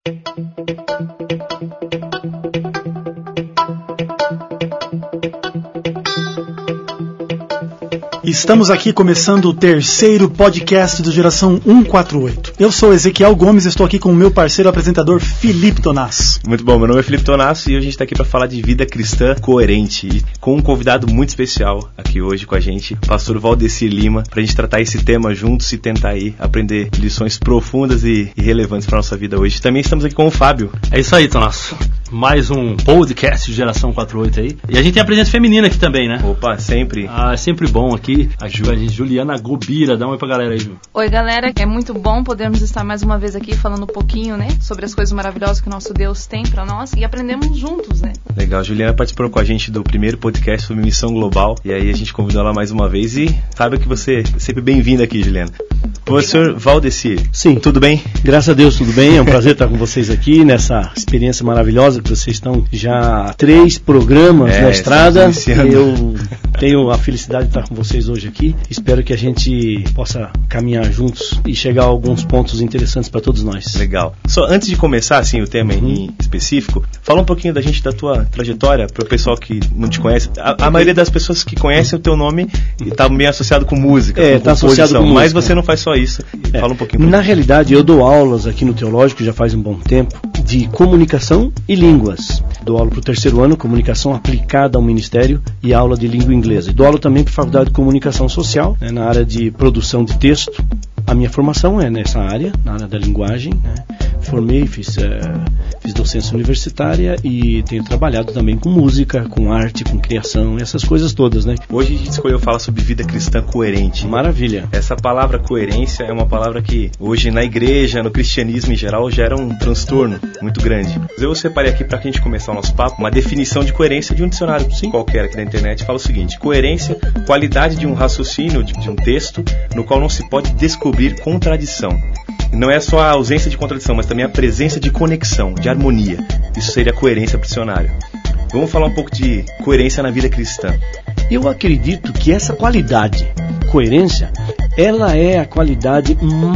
Estamos aqui começando o terceiro podcast do Geração 148. Eu sou Ezequiel Gomes e estou aqui com o meu parceiro apresentador Felipe Tonasso. Muito bom, meu nome é Felipe Tonasso e hoje a gente está aqui para falar de vida cristã coerente e com um convidado muito especial aqui hoje com a gente, o pastor Valdecir Lima, para a gente tratar esse tema juntos e tentar aí aprender lições profundas e relevantes para a nossa vida hoje. Também estamos aqui com o Fábio. É isso aí, Tonasso. Mais um podcast de Geração 48 aí. E a gente tem a presença feminina aqui também, né? Opa, sempre. É sempre bom aqui. A gente, Juliana Gobira, dá um oi pra galera aí, Ju. Oi, galera. É muito bom podermos estar mais uma vez aqui falando um pouquinho, né? Sobre as coisas maravilhosas que o nosso Deus tem pra nós e aprendemos juntos, né? Legal. Juliana participou com a gente do primeiro podcast sobre Missão Global. E aí a gente convidou ela mais uma vez e sabe que você é sempre bem-vinda aqui, Juliana. Professor Valdecir. Sim. Tudo bem? Graças a Deus, tudo bem. É um prazer estar com vocês aqui nessa experiência maravilhosa que vocês estão já há 3 programas na estrada. Eu tenho a felicidade de estar com vocês hoje aqui. Espero que a gente possa caminhar juntos e chegar a alguns pontos interessantes para todos nós. Legal. Só antes de começar assim, o tema em específico, fala um pouquinho da gente, da tua trajetória, para o pessoal que não te conhece. A maioria das pessoas que conhecem o teu nome está bem associado com música, com tá associado com música. Mas você não faz só isso. Fala um pouquinho. Na realidade, eu dou aulas aqui no Teológico já faz um bom tempo de comunicação e línguas. Dou aula para o 3º ano, comunicação aplicada ao ministério e aula de língua inglesa. E dou aula também para a Faculdade de Comunicação Social, né, na área de produção de texto. A minha formação é nessa área, na área da linguagem, né? Formei, fiz docência universitária e tenho trabalhado também com música, com arte, com criação, essas coisas todas, né? Hoje a gente escolheu falar sobre vida cristã coerente. Maravilha. Essa palavra coerência é uma palavra que hoje na igreja, no cristianismo em geral, gera um transtorno muito grande. Eu separei aqui para a gente começar o nosso papo uma definição de coerência de um dicionário qualquer aqui na internet. Fala o seguinte: coerência, qualidade de um raciocínio, de um texto, no qual não se pode descobrir contradição. Não é só a ausência de contradição, mas também a presença de conexão, de harmonia. Isso seria coerência para o dicionário. Vamos falar um pouco de coerência na vida cristã. Eu acredito que essa qualidade, coerência, ela é a qualidade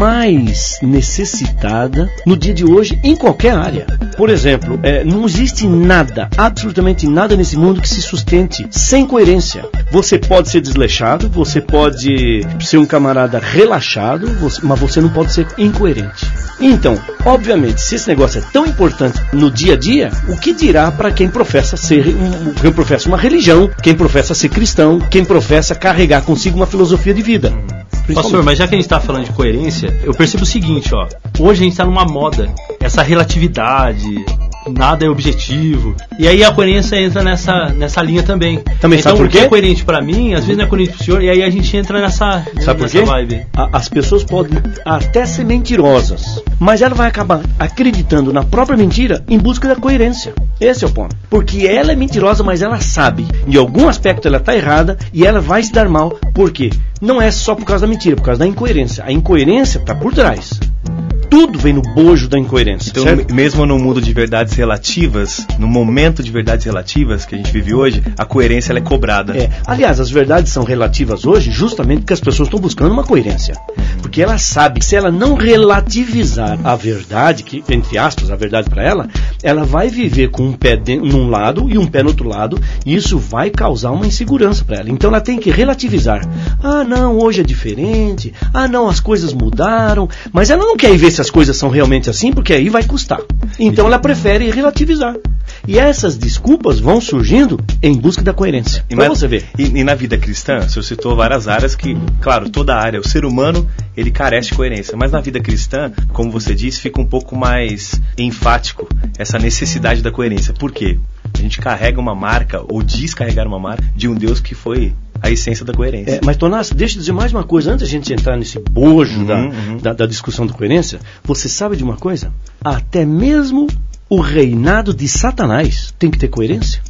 mais necessitada no dia de hoje em qualquer área. Por exemplo, não existe nada, absolutamente nada nesse mundo que se sustente sem coerência. Você pode ser desleixado, você pode ser um camarada relaxado, mas você não pode ser incoerente. Então, obviamente, se esse negócio é tão importante no dia a dia, o que dirá para quem professa quem professa uma religião, quem professa ser cristão, quem professa carregar consigo uma filosofia de vida? Pastor, mas já que a gente está falando de coerência, eu percebo o seguinte, ó. Hoje a gente está numa moda, essa relatividade, nada é objetivo. E aí a coerência entra nessa linha também. Então, sabe por quê? O que é coerente para mim, às vezes não é coerente para o senhor, e aí a gente entra nessa vibe. As pessoas podem até ser mentirosas, mas ela vai acabar acreditando na própria mentira em busca da coerência. Esse é o ponto. Porque ela é mentirosa, mas ela sabe. Em algum aspecto ela está errada e ela vai se dar mal. Por quê? Não é só por causa da mentira, é por causa da incoerência. A incoerência está por trás. Tudo vem no bojo da incoerência. Então, certo? Mesmo no mundo de verdades relativas, no momento de verdades relativas que a gente vive hoje, a coerência ela é cobrada. Aliás, as verdades são relativas hoje justamente porque as pessoas estão buscando uma coerência. Porque ela sabe que se ela não relativizar a verdade, que, entre aspas, a verdade para ela, ela vai viver com um pé num lado e um pé no outro lado, e isso vai causar uma insegurança para ela. Então ela tem que relativizar. Ah, não, hoje é diferente. Ah, não, as coisas mudaram. Mas ela não quer ver se as coisas são realmente assim, porque aí vai custar. Então ela prefere relativizar. E essas desculpas vão surgindo em busca da coerência. Para você ver. E na vida cristã, o senhor citou várias áreas que, claro, toda área, o ser humano, ele carece de coerência. Mas na vida cristã, como você disse, fica um pouco mais enfático essa necessidade da coerência. Por quê? A gente carrega uma marca, ou diz carregar uma marca, de um Deus que foi a essência da coerência. Mas, Tonasso, deixa eu dizer mais uma coisa. Antes de a gente entrar nesse bojo da discussão da coerência, você sabe de uma coisa? Até mesmo o reinado de Satanás tem que ter coerência.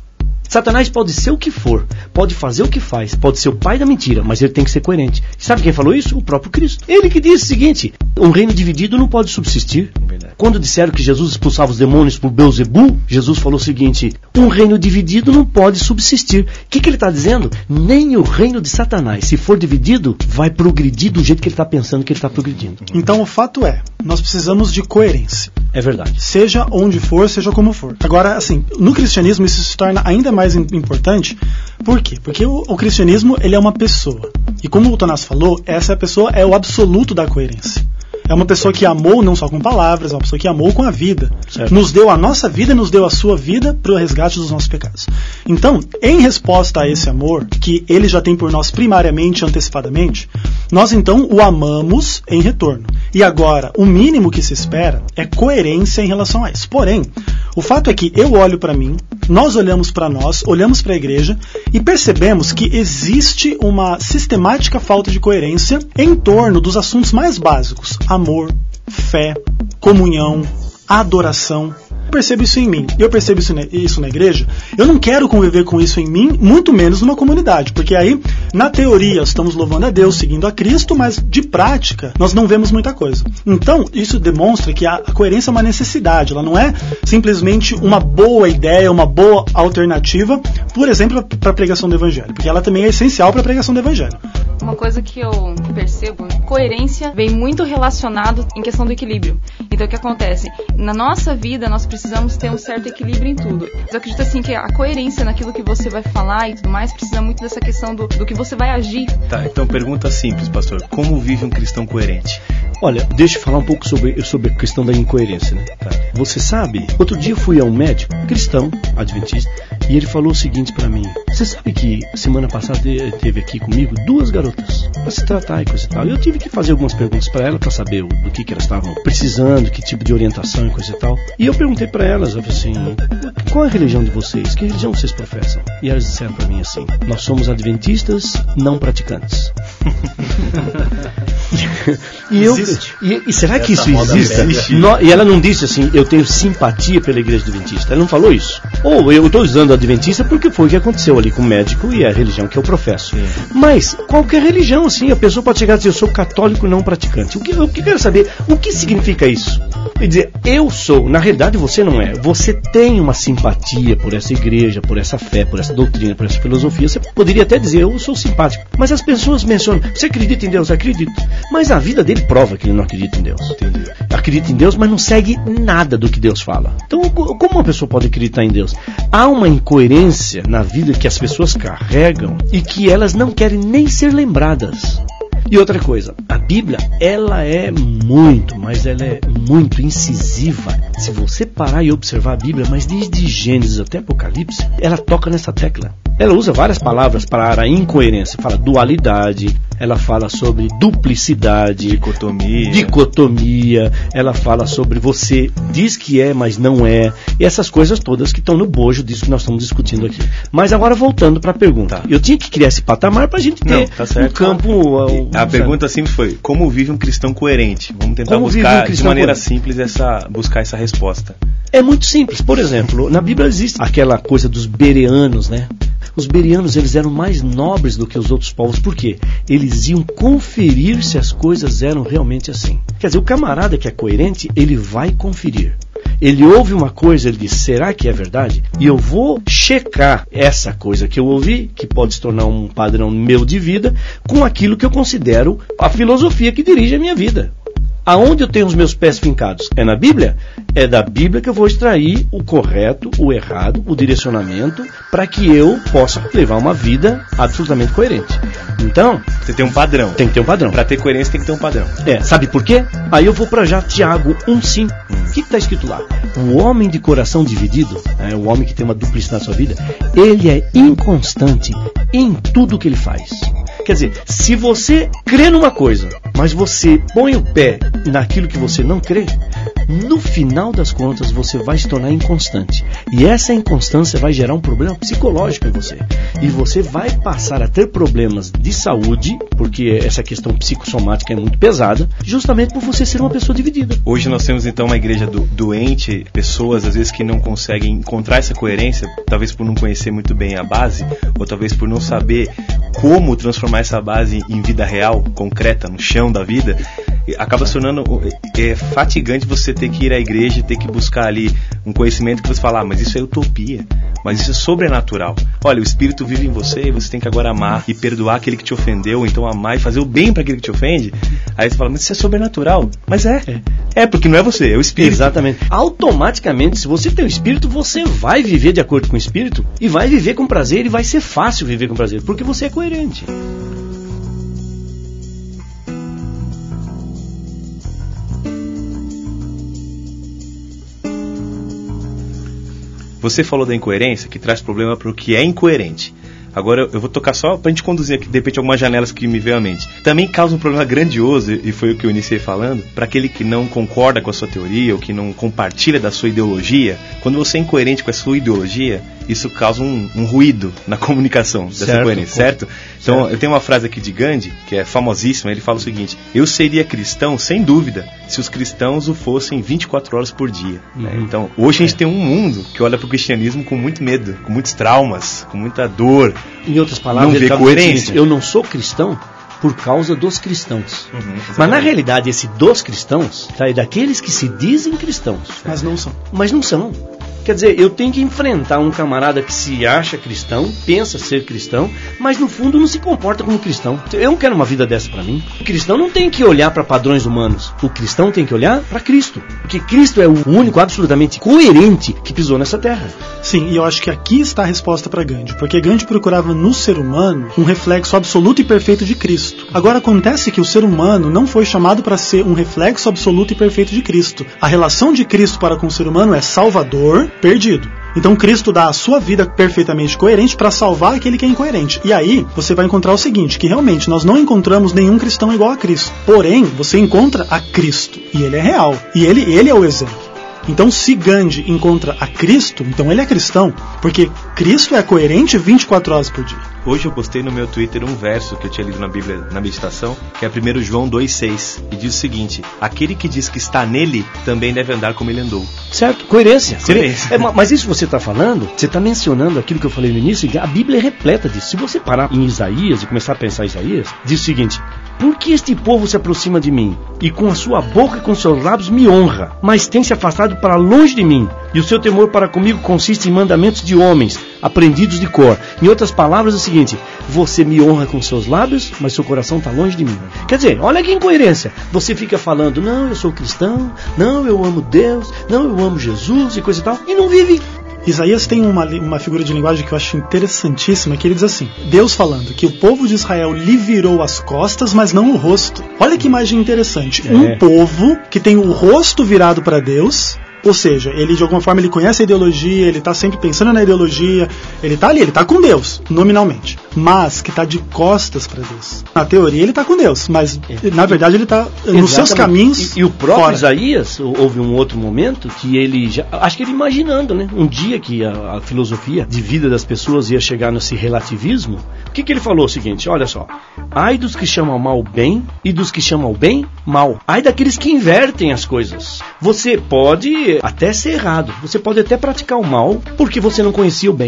Satanás pode ser o que for, pode fazer o que faz, pode ser o pai da mentira, mas ele tem que ser coerente. Sabe quem falou isso? O próprio Cristo. Ele que disse o seguinte: um reino dividido não pode subsistir. Quando disseram que Jesus expulsava os demônios por Beelzebul, Jesus falou o seguinte: um reino dividido não pode subsistir. O que ele está dizendo? Nem o reino de Satanás, se for dividido, vai progredir do jeito que ele está pensando que ele está progredindo. Então o fato é, nós precisamos de coerência. É verdade. Seja onde for, seja como for. Agora, assim, no cristianismo isso se torna ainda mais importante. Por quê? Porque o cristianismo, ele é uma pessoa. E como o Tonás falou, essa pessoa é o absoluto da coerência. É uma pessoa que amou não só com palavras, é uma pessoa que amou com a vida. Certo. Nos deu a nossa vida, nos deu a sua vida para o resgate dos nossos pecados. Então, em resposta a esse amor, que ele já tem por nós primariamente, antecipadamente, nós então o amamos em retorno. E agora, o mínimo que se espera é coerência em relação a isso. Porém, o fato é que eu olho para mim, nós olhamos para nós, olhamos para a igreja e percebemos que existe uma sistemática falta de coerência em torno dos assuntos mais básicos: amor, fé, comunhão, adoração. Eu percebo isso em mim, eu percebo isso na igreja. Eu não quero conviver com isso em mim, muito menos numa comunidade, porque aí, na teoria, estamos louvando a Deus, seguindo a Cristo, mas de prática, nós não vemos muita coisa. Então, isso demonstra que a coerência é uma necessidade, ela não é simplesmente uma boa ideia, uma boa alternativa, por exemplo, para a pregação do Evangelho, porque ela também é essencial para a pregação do Evangelho. Uma coisa que eu percebo, coerência vem muito relacionado em questão do equilíbrio. Então o que acontece? Na nossa vida nós precisamos ter um certo equilíbrio em tudo. Eu acredito assim que a coerência naquilo que você vai falar e tudo mais precisa muito dessa questão do que você vai agir. Tá, então pergunta simples, pastor. Como vive um cristão coerente? Olha, deixa eu falar um pouco sobre a questão da incoerência, né? Tá. Você sabe, outro dia eu fui a um médico cristão, adventista, e ele falou o seguinte pra mim: você sabe que semana passada teve aqui comigo 2 garotas pra se tratar e coisa e tal. Eu tive que fazer algumas perguntas pra ela pra saber do que elas estavam precisando, que tipo de orientação e coisa e tal. E eu perguntei pra elas, eu falei assim: qual é a religião de vocês? Que religião vocês professam? E elas disseram pra mim assim: nós somos adventistas não praticantes. E será que isso existe? E ela não disse assim: eu tenho simpatia pela igreja adventista. Ela não falou isso. Ou eu estou usando adventista porque foi o que aconteceu ali com o médico e a religião que eu professo. Mas qualquer religião, assim, a pessoa pode chegar e dizer: eu sou católico não praticante. O que eu quero saber, o que significa isso? Quer dizer, eu sou, na realidade você não é. Você tem uma simpatia por essa igreja, por essa fé, por essa doutrina, por essa filosofia. Você poderia até dizer: eu sou simpático. Mas as pessoas mencionam: você acredita em Deus? Acredito. Mas a vida dele prova que ele não acredita em Deus. Entendi. Acredita em Deus, mas não segue nada do que Deus fala. Então, como uma pessoa pode acreditar em Deus? Há uma incoerência na vida que as pessoas carregam e que elas não querem nem ser lembradas. E outra coisa, a Bíblia, ela é muito, mas ela é muito incisiva. Se você parar e observar a Bíblia, mas desde Gênesis até Apocalipse, ela toca nessa tecla. Ela usa várias palavras para a incoerência. Fala dualidade, ela fala sobre duplicidade, dicotomia, ela fala sobre você diz que é, mas não é. E essas coisas todas que estão no bojo disso que nós estamos discutindo aqui. Mas agora voltando para a pergunta. Eu tinha que criar esse patamar para a gente ter um campo... A pergunta simples foi: como vive um cristão coerente? Vamos tentar buscar de maneira simples buscar essa resposta. É muito simples. Por exemplo, na Bíblia existe aquela coisa dos bereanos, né? Os bereanos, eles eram mais nobres do que os outros povos. Por quê? Eles iam conferir se as coisas eram realmente assim. Quer dizer, o camarada que é coerente, ele vai conferir. Ele ouve uma coisa, ele diz: será que é verdade? E eu vou checar essa coisa que eu ouvi, que pode se tornar um padrão meu de vida, com aquilo que eu considero a filosofia que dirige a minha vida. Aonde eu tenho os meus pés fincados? É na Bíblia? É da Bíblia que eu vou extrair o correto, o errado, o direcionamento, para que eu possa levar uma vida absolutamente coerente. Então... você tem um padrão. Tem que ter um padrão. Para ter coerência tem que ter um padrão. Sabe por quê? Aí eu vou para já Tiago 1,5. O que está escrito lá? O homem de coração dividido, o homem que tem uma duplicidade na sua vida, ele é inconstante em tudo que ele faz. Quer dizer, se você crê numa coisa, mas você põe o pé naquilo que você não crê, no final das contas você vai se tornar inconstante. E essa inconstância vai gerar um problema psicológico em você. E você vai passar a ter problemas de saúde, porque essa questão psicossomática é muito pesada, justamente por você ser uma pessoa dividida. Hoje nós temos então uma igreja doente, pessoas às vezes que não conseguem encontrar essa coerência, talvez por não conhecer muito bem a base, ou talvez por não saber como transformar essa base em vida real, concreta, no chão da vida. Acaba se tornando fatigante você ter que ir à igreja e ter que buscar ali um conhecimento que você fala, mas isso é utopia, mas isso é sobrenatural. Olha, o Espírito vive em você e você tem que agora amar e perdoar aquele que te ofendeu, então amar e fazer o bem para aquele que te ofende. Aí você fala, mas isso é sobrenatural. Mas porque não é você, é o Espírito. Exatamente. Automaticamente, se você tem o Espírito, você vai viver de acordo com o Espírito e vai viver com prazer, e vai ser fácil viver com prazer, porque você é coerente. Você falou da incoerência, que traz problema para o que é incoerente. Agora eu vou tocar só para a gente conduzir aqui, de repente, algumas janelas que me veio à mente. Também causa um problema grandioso, e foi o que eu iniciei falando, para aquele que não concorda com a sua teoria, ou que não compartilha da sua ideologia. Quando você é incoerente com a sua ideologia, isso causa um ruído na comunicação dessa coerência, certo? Então, eu tenho uma frase aqui de Gandhi, que é famosíssima, ele fala o seguinte: eu seria cristão, sem dúvida, se os cristãos o fossem 24 horas por dia. Né? Então, hoje a gente tem um mundo que olha para o cristianismo com muito medo, com muitos traumas, com muita dor. Em outras palavras, não vê coerência. Eu não sou cristão por causa dos cristãos. Mas na realidade, esse dos cristãos é daqueles que se dizem cristãos. Mas não são. Mas não são. Quer dizer, eu tenho que enfrentar um camarada que se acha cristão, pensa ser cristão, mas no fundo não se comporta como cristão. Eu não quero uma vida dessa para mim. O cristão não tem que olhar para padrões humanos. O cristão tem que olhar para Cristo. Porque Cristo é o único absolutamente coerente que pisou nessa terra. Sim, e eu acho que aqui está a resposta para Gandhi. Porque Gandhi procurava no ser humano um reflexo absoluto e perfeito de Cristo. Agora acontece que o ser humano não foi chamado para ser um reflexo absoluto e perfeito de Cristo. A relação de Cristo para com o ser humano é salvador, perdido. Então Cristo dá a sua vida perfeitamente coerente para salvar aquele que é incoerente. E aí você vai encontrar o seguinte, que realmente nós não encontramos nenhum cristão igual a Cristo. Porém, você encontra a Cristo. E ele é real. E ele é o exemplo. Então, se Gandhi encontra a Cristo, então ele é cristão, porque Cristo é coerente 24 horas por dia. Hoje eu postei no meu Twitter um verso que eu tinha lido na Bíblia, na meditação, que é 1 João 2,6, e diz o seguinte: aquele que diz que está nele, também deve andar como ele andou. Certo? Coerência. Mas isso que você está falando, você está mencionando aquilo que eu falei no início, a Bíblia é repleta disso. Se você parar em Isaías e começar a pensar em Isaías, diz o seguinte: por que este povo se aproxima de mim, e com a sua boca e com seus lábios me honra, mas tem se afastado para longe de mim, e o seu temor para comigo consiste em mandamentos de homens, aprendidos de cor. Em outras palavras, é o seguinte: você me honra com seus lábios, mas seu coração está longe de mim. Quer dizer, olha que incoerência. Você fica falando, não, eu sou cristão, não, eu amo Deus, não, eu amo Jesus e coisa e tal, e não vive. Isaías tem uma figura de linguagem que eu acho interessantíssima, que ele diz assim: Deus falando que o povo de Israel lhe virou as costas, mas não o rosto. Olha que imagem interessante. Um povo que tem o rosto virado para Deus, ou seja, ele de alguma forma ele conhece a ideologia, ele está sempre pensando na ideologia, ele está ali, ele está com Deus, nominalmente, mas que está de costas para Deus. Na teoria ele está com Deus, mas na verdade ele está nos seus caminhos. E o próprio fora. Isaías, houve um outro momento que ele, acho que ele imaginando, né, um dia que a filosofia de vida das pessoas ia chegar nesse relativismo, o que ele falou? O seguinte: olha só, ai dos que chamam mal bem e dos que chamam bem mal, ai daqueles que invertem as coisas. Você pode até ser errado, você pode até praticar o mal porque você não conhecia o bem,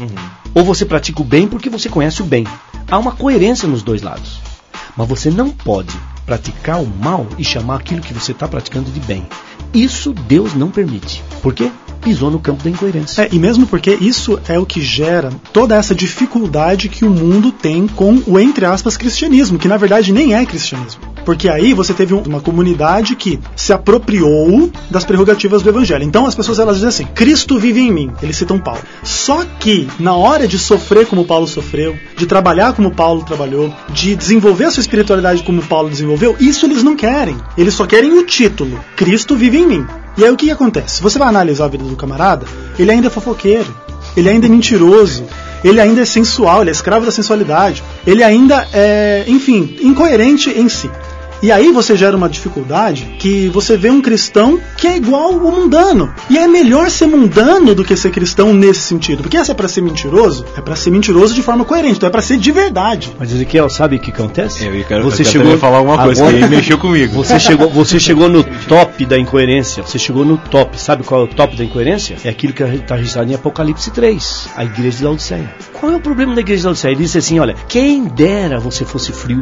ou você pratica o bem porque você conhece o bem. Há uma coerência nos dois lados, mas você não pode praticar o mal e chamar aquilo que você está praticando de bem. Isso Deus não permite. Por quê? Pisou no campo da incoerência. E mesmo porque isso é o que gera toda essa dificuldade que o mundo tem com o, entre aspas, cristianismo, que na verdade nem é cristianismo. Porque aí você teve uma comunidade que se apropriou das prerrogativas do evangelho. Então as pessoas elas dizem assim: Cristo vive em mim. Eles citam Paulo. Só que na hora de sofrer como Paulo sofreu, de trabalhar como Paulo trabalhou, de desenvolver a sua espiritualidade como Paulo desenvolveu, isso eles não querem. Eles só querem o título: Cristo vive em mim. E aí o que acontece? Se você vai analisar a vida do camarada, ele ainda é fofoqueiro, ele ainda é mentiroso, ele ainda é sensual, ele é escravo da sensualidade, ele ainda é, enfim, incoerente em si. E aí você gera uma dificuldade que você vê um cristão que é igual o mundano. E é melhor ser mundano do que ser cristão nesse sentido. Porque se é pra ser mentiroso, é pra ser mentiroso de forma coerente, então é pra ser de verdade. Mas Ezequiel, sabe o que acontece? Você chegou a falar alguma coisa que mexeu comigo. Você chegou no top da incoerência. Você chegou no top. Sabe qual é o top da incoerência? É aquilo que está registrado em Apocalipse 3, a igreja de Laodiceia. Qual é o problema da igreja de Laodiceia? Ele disse assim, olha, quem dera você fosse frio.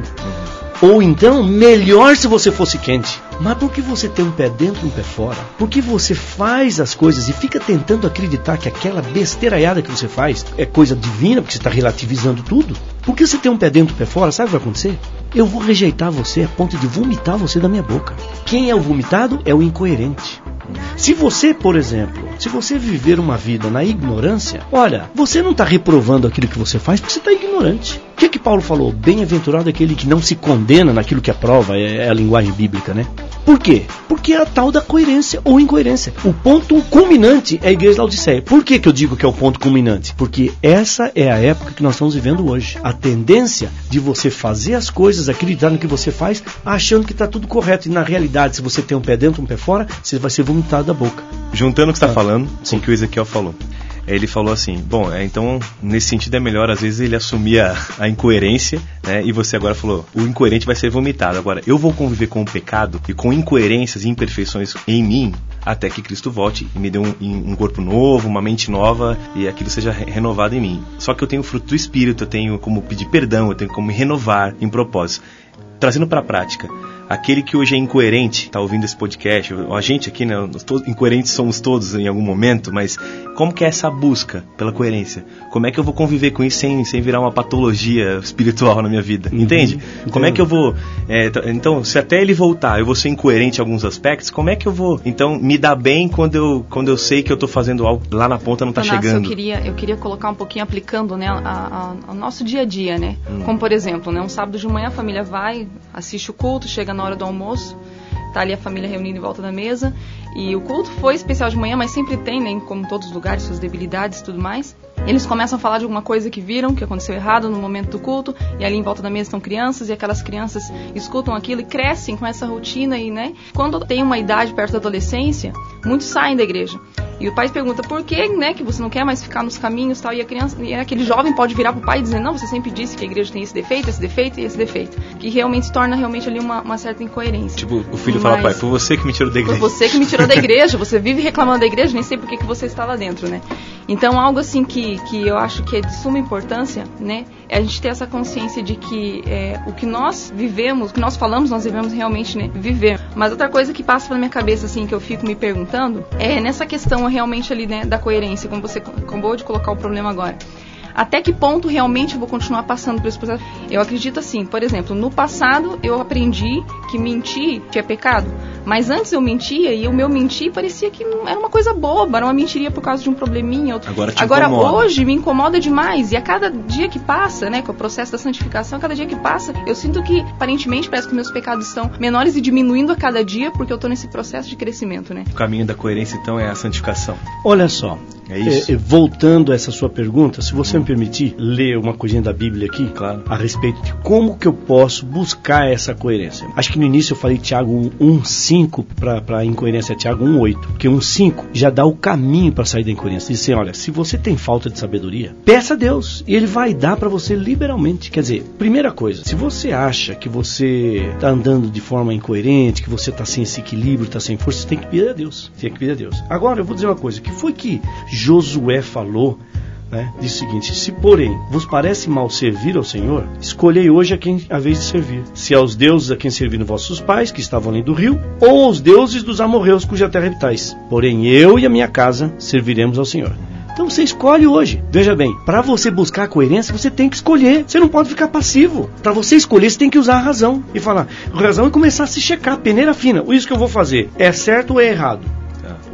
Ou então, melhor se você fosse quente. Mas por que você tem um pé dentro e um pé fora? Por que você faz as coisas e fica tentando acreditar que aquela besteiraiada que você faz é coisa divina, porque você está relativizando tudo? Por que você tem um pé dentro e um pé fora? Sabe o que vai acontecer? Eu vou rejeitar você a ponto de vomitar você da minha boca. Quem é o vomitado é o incoerente. Se você, por exemplo, se você viver uma vida na ignorância, olha, você não está reprovando aquilo que você faz porque você está ignorante. O que Paulo falou? Bem-aventurado aquele que não se condena naquilo que aprova, é a linguagem bíblica, né? Por quê? Porque é a tal da coerência ou incoerência. O ponto culminante é a igreja de Laodiceia. Por que eu digo que é o ponto culminante? Porque essa é a época que nós estamos vivendo hoje. A tendência de você fazer as coisas, acreditar no que você faz, achando que está tudo correto. E na realidade, se você tem um pé dentro e um pé fora, você vai ser vomitado da boca. Juntando o que você está falando com o que o Ezequiel falou. Ele falou assim, bom, então nesse sentido é melhor às vezes ele assumir a incoerência, né? E você agora falou, o incoerente vai ser vomitado. Agora, eu vou conviver com o pecado e com incoerências e imperfeições em mim até que Cristo volte e me dê um corpo novo, uma mente nova e aquilo seja renovado em mim. Só que eu tenho o fruto do Espírito, eu tenho como pedir perdão, eu tenho como me renovar em propósito. Trazendo para a prática, aquele que hoje é incoerente, está ouvindo esse podcast, a gente aqui, né, incoerentes somos todos em algum momento, mas como que é essa busca pela coerência? Como é que eu vou conviver com isso sem virar uma patologia espiritual na minha vida? Entende? Como é que eu vou... então, se até ele voltar, eu vou ser incoerente em alguns aspectos, como é que eu vou, então, me dar bem quando eu sei que eu estou fazendo algo lá na ponta não está chegando? Eu queria colocar um pouquinho, aplicando, né, ao nosso dia a dia, né? Como, por exemplo, né, um sábado de manhã a família vai, assiste o culto, chega na hora do almoço, tá ali a família reunida em volta da mesa, e o culto foi especial de manhã, mas sempre tem, né, como em todos os lugares, suas debilidades e tudo mais. Eles começam a falar de alguma coisa que viram, que aconteceu errado no momento do culto, e ali em volta da mesa estão crianças, e aquelas crianças escutam aquilo e crescem com essa rotina, e, né, quando tem uma idade perto da adolescência, muitos saem da igreja. E o pai pergunta por que, né, que você não quer mais ficar nos caminhos, tal, e a criança, e aquele jovem pode virar pro pai e dizer, não, você sempre disse que a igreja tem esse defeito e esse defeito, que realmente se torna realmente ali uma certa incoerência. Tipo, o filho fala, pai, foi você que me tirou da igreja. Foi você que me tirou da igreja, você vive reclamando da igreja, nem sei por que você está lá dentro, né? Então, algo assim que eu acho que é de suma importância, né, é a gente ter essa consciência de que o que nós vivemos, o que nós falamos, nós devemos realmente, né, viver. Mas outra coisa que passa pela minha cabeça, assim, que eu fico me perguntando, é nessa questão realmente ali, né, da coerência, como você acabou de colocar o problema agora. Até que ponto realmente eu vou continuar passando por esse processo? Eu acredito assim, por exemplo, no passado eu aprendi que mentir é pecado, mas antes eu mentia e o meu mentir parecia que era uma coisa boba, era uma mentiria por causa de um probleminha. Agora hoje me incomoda demais, e a cada dia que passa, né, com o processo da santificação, a cada dia que passa, eu sinto que aparentemente parece que meus pecados estão menores e diminuindo a cada dia, porque eu estou nesse processo de crescimento, né? O caminho da coerência então é a santificação. Olha só, é isso? Voltando a essa sua pergunta, se você me permitir ler uma coisinha da Bíblia aqui, claro, a respeito de como que eu posso buscar essa coerência. Acho que no início eu falei Tiago 1,5 para a incoerência, é Tiago 1,8, porque 1,5 já dá o caminho para sair da incoerência. Diz assim, olha, se você tem falta de sabedoria, peça a Deus e Ele vai dar para você liberalmente. Quer dizer, primeira coisa, se você acha que você está andando de forma incoerente, que você está sem esse equilíbrio, está sem força, você tem que pedir a Deus. Tem que pedir a Deus. Agora, eu vou dizer uma coisa, que foi que Josué falou, né? Diz o seguinte: se porém vos parece mal servir ao Senhor, escolhei hoje a vez de servir, se aos deuses a quem serviram vossos pais, que estavam além do rio, ou aos deuses dos amorreus cuja terra habitais. Porém eu e a minha casa serviremos ao Senhor. Então você escolhe hoje. Veja bem, para você buscar a coerência, você tem que escolher. Você não pode ficar passivo. Para você escolher, você tem que usar a razão. E falar, a razão é começar a se checar, peneira fina. Isso que eu vou fazer, é certo ou é errado?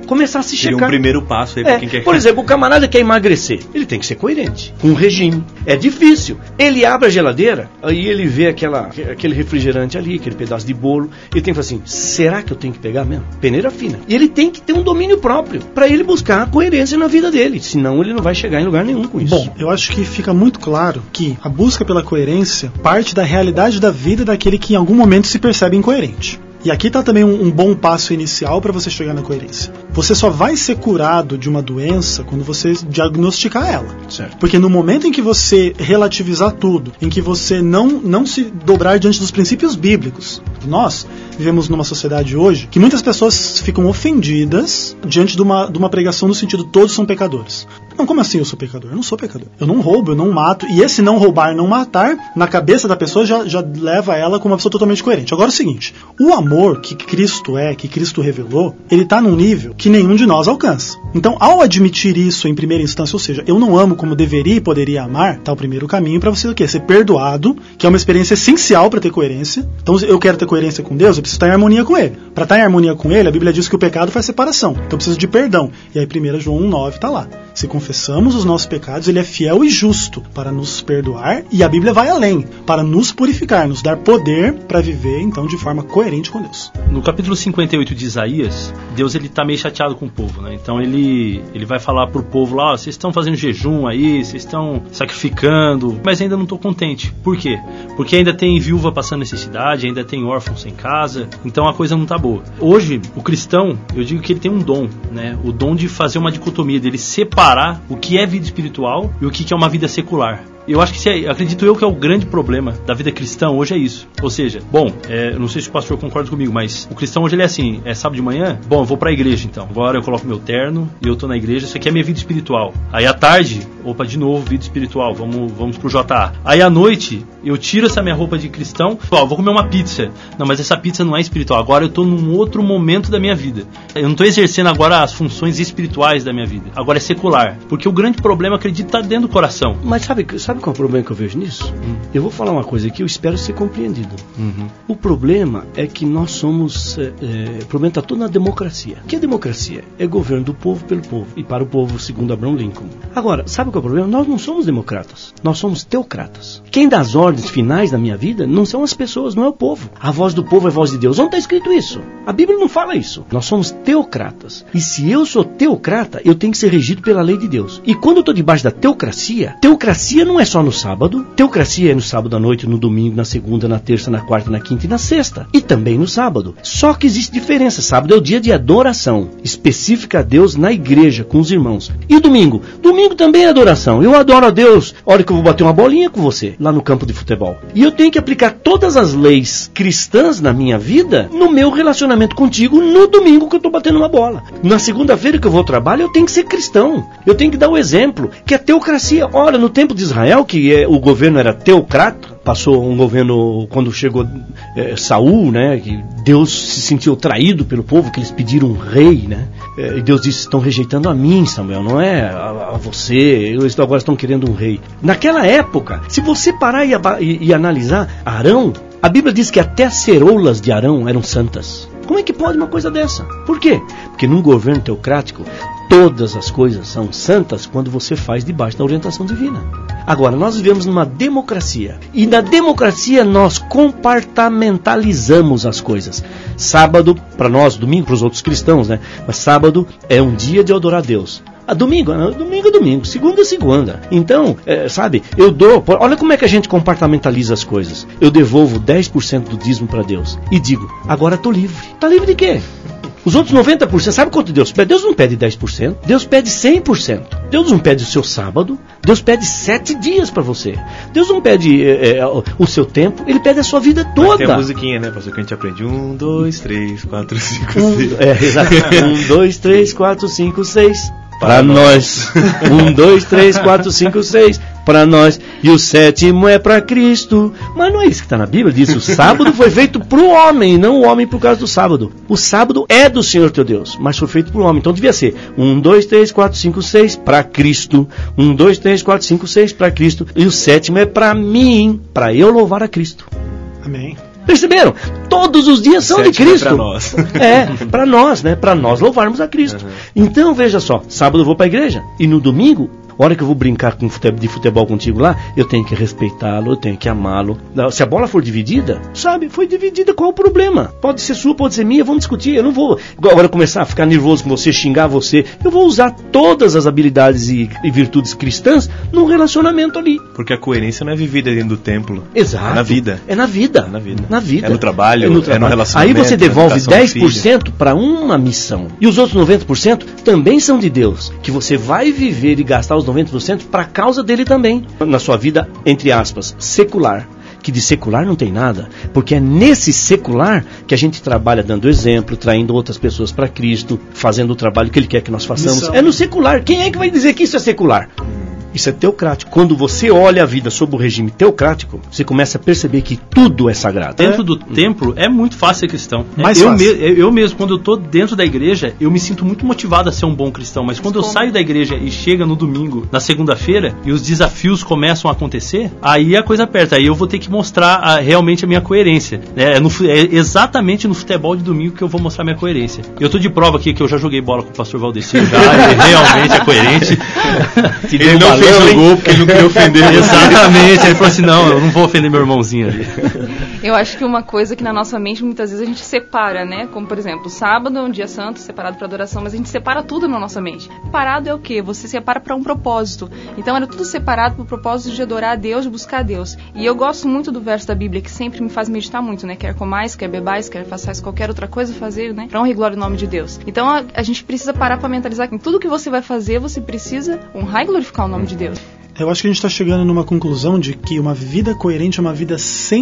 Começar a se Seria checar. um primeiro passo aí pra quem quer. Por exemplo, o camarada quer emagrecer. Ele tem que ser coerente com o regime. É difícil. Ele abre a geladeira, aí ele vê aquele refrigerante ali, aquele pedaço de bolo. Ele tem que falar assim, será que eu tenho que pegar mesmo? Peneira fina. E ele tem que ter um domínio próprio para ele buscar a coerência na vida dele. Senão ele não vai chegar em lugar nenhum com isso. Bom, eu acho que fica muito claro que a busca pela coerência parte da realidade da vida daquele que em algum momento se percebe incoerente. E aqui está também um bom passo inicial para você chegar na coerência. Você só vai ser curado de uma doença quando você diagnosticar ela. Certo. Porque no momento em que você relativizar tudo, em que você não se dobrar diante dos princípios bíblicos, nós vivemos numa sociedade hoje que muitas pessoas ficam ofendidas diante de uma pregação no sentido todos são pecadores. Não, como assim eu sou pecador? Eu não sou pecador. Eu não roubo, eu não mato. E esse não roubar, não matar, na cabeça da pessoa já leva ela como uma pessoa totalmente coerente. Agora é o seguinte, o amor que Cristo que Cristo revelou, ele está num nível que nenhum de nós alcança. Então, ao admitir isso em primeira instância, ou seja, eu não amo como deveria e poderia amar, está o primeiro caminho para você o quê? Ser perdoado, que é uma experiência essencial para ter coerência. Então, eu quero ter coerência com Deus, eu preciso estar em harmonia com Ele. Para estar em harmonia com Ele, a Bíblia diz que o pecado faz separação. Então, eu preciso de perdão. E aí, 1 João 1,9 está lá. Se confessamos os nossos pecados, Ele é fiel e justo para nos perdoar, e a Bíblia vai além, para nos purificar, nos dar poder para viver, então, de forma coerente com Deus. No capítulo 58 de Isaías, Deus ele tá meio chateado com o povo, né? Então ele vai falar pro povo lá, vocês estão fazendo jejum aí, vocês estão sacrificando, mas ainda não tô contente. Por quê? Porque ainda tem viúva passando necessidade, ainda tem órfãos sem casa, então a coisa não tá boa. Hoje, o cristão, eu digo que ele tem um dom, né? O dom de fazer uma dicotomia, dele separar o que é vida espiritual e o que é uma vida secular. Eu acho que acredito eu que é o grande problema da vida cristã hoje é isso. Ou seja, não sei se o pastor concorda comigo, mas o cristão hoje ele é assim, sábado de manhã, eu vou pra igreja então. Agora eu coloco meu terno e eu tô na igreja, isso aqui é minha vida espiritual. Aí à tarde, de novo, vida espiritual, vamos pro JA. Aí à noite, eu tiro essa minha roupa de cristão, vou comer uma pizza. Não, mas essa pizza não é espiritual, agora eu tô num outro momento da minha vida. Eu não tô exercendo agora as funções espirituais da minha vida, agora é secular. Porque o grande problema, acredito, tá dentro do coração. Mas sabe qual é o problema que eu vejo nisso? Eu vou falar uma coisa aqui, eu espero ser compreendido. O problema é que nós somos... o problema está todo na democracia. O que é democracia? É governo do povo pelo povo e para o povo, segundo Abraham Lincoln. Agora, sabe qual é o problema? Nós não somos democratas, nós somos teocratas. Quem dá as ordens finais da minha vida não são as pessoas, não é o povo. A voz do povo é a voz de Deus. Onde está escrito isso? A Bíblia não fala isso. Nós somos teocratas. E se eu sou teocrata, eu tenho que ser regido pela lei de Deus. E quando eu estou debaixo da teocracia não é só no sábado. Teocracia é no sábado à noite, no domingo, na segunda, na terça, na quarta, na quinta e na sexta. E também no sábado. Só que existe diferença. Sábado é o dia de adoração específica a Deus na igreja, com os irmãos. E o domingo? Domingo também é adoração. Eu adoro a Deus a hora que eu vou bater uma bolinha com você, lá no campo de futebol. E eu tenho que aplicar todas as leis cristãs na minha vida, no meu relacionamento contigo, no domingo que eu estou batendo uma bola. Na segunda-feira que eu vou ao trabalho, eu tenho que ser cristão. Eu tenho que dar o exemplo, que a teocracia, ora, no tempo de Israel, que o governo era teocrata, passou um governo, quando chegou Saul, né, que Deus se sentiu traído pelo povo, que eles pediram um rei, né, e Deus disse, estão rejeitando a mim, Samuel, não é a você, eles agora estão querendo um rei. Naquela época, se você parar e analisar Arão, a Bíblia diz que até as ceroulas de Arão eram santas. Como é que pode uma coisa dessa? Por quê? Porque num governo teocrático, todas as coisas são santas quando você faz debaixo da orientação divina. Agora, nós vivemos numa democracia. E na democracia nós compartamentalizamos as coisas. Sábado, para nós, domingo para os outros cristãos, né? Mas sábado é um dia de adorar a Deus. Domingo é domingo, segunda é segunda. Então, eu dou... Olha como é que a gente compartamentaliza as coisas. Eu devolvo 10% do dízimo para Deus e digo, agora estou livre. Está livre de quê? Os outros 90%, sabe quanto Deus pede? Deus não pede 10%, Deus pede 100%. Deus não pede o seu sábado, Deus pede 7 dias para você. Deus não pede o seu tempo, Ele pede a sua vida toda. Mas tem a musiquinha, né, pastor, que a gente aprende. 1, 2, 3, 4, 5, 6. Exato. 1, 2, 3, 4, 5, 6. Para nós. 1, 2, 3, 4, 5, 6. Para nós. E o 7º é para Cristo. Mas não é isso que está na Bíblia. Diz: o sábado foi feito para o homem, não o homem por causa do sábado. O sábado é do Senhor teu Deus, mas foi feito para o homem. Então devia ser 1, 2, 3, 4, 5, 6 para Cristo. 1, 2, 3, 4, 5, 6 para Cristo. E o 7º é para mim, para eu louvar a Cristo. Amém. Perceberam? Todos os dias são de Cristo. Para nós. Para nós, né? Para nós louvarmos a Cristo. Então, veja só, sábado eu vou para a igreja e no domingo, a hora que eu vou brincar de futebol contigo lá, eu tenho que respeitá-lo, eu tenho que amá-lo. Se a bola for dividida, sabe, foi dividida, qual o problema? Pode ser sua, pode ser minha, vamos discutir. Eu não vou agora começar a ficar nervoso com você, xingar você. Eu vou usar todas as habilidades e virtudes cristãs num relacionamento ali. Porque a coerência não é vivida dentro do templo. Exato. É na vida. É na vida. É na vida. Na vida. É no trabalho, é no relacionamento. Aí você devolve na educação do 10% para uma missão. E os outros 90% também são de Deus. Que você vai viver e gastar os 90% para a causa dele também. Na sua vida, entre aspas, secular. Que de secular não tem nada, porque é nesse secular que a gente trabalha dando exemplo, traindo outras pessoas para Cristo, fazendo o trabalho que Ele quer que nós façamos. Missão. É no secular. Quem é que vai dizer que isso é secular? Isso é teocrático. Quando você olha a vida sob o regime teocrático, você começa a perceber que tudo é sagrado. Dentro do templo é muito fácil ser cristão. Fácil. Eu mesmo, quando eu estou dentro da igreja, eu me sinto muito motivado a ser um bom cristão. Mas quando eu saio da igreja e chega no domingo, na segunda-feira, e os desafios começam a acontecer, aí a coisa aperta. Aí eu vou ter que mostrar realmente a minha coerência. É exatamente no futebol de domingo que eu vou mostrar minha coerência. Eu estou de prova aqui que eu já joguei bola com o pastor Valdecir, ele realmente é coerente. Ele não fez o gol porque ele não queria ofender. Exatamente, ele falou assim, não, eu não vou ofender meu irmãozinho ali. Eu acho que uma coisa que na nossa mente muitas vezes a gente separa, né? Como por exemplo, sábado é um dia santo, separado para adoração, mas a gente separa tudo na nossa mente. Separado é o quê? Você separa para um propósito. Então era tudo separado para o propósito de adorar a Deus, de buscar a Deus. E eu gosto muito do verso da Bíblia que sempre me faz meditar muito, né? Quer comais, quer bebais, quer façais qualquer outra coisa, fazer, né? Para honra e glória o nome de Deus. Então a gente precisa parar para mentalizar que em tudo que você vai fazer, você precisa honrar e glorificar o nome de Deus. Eu acho que a gente está chegando numa conclusão de que uma vida coerente é uma vida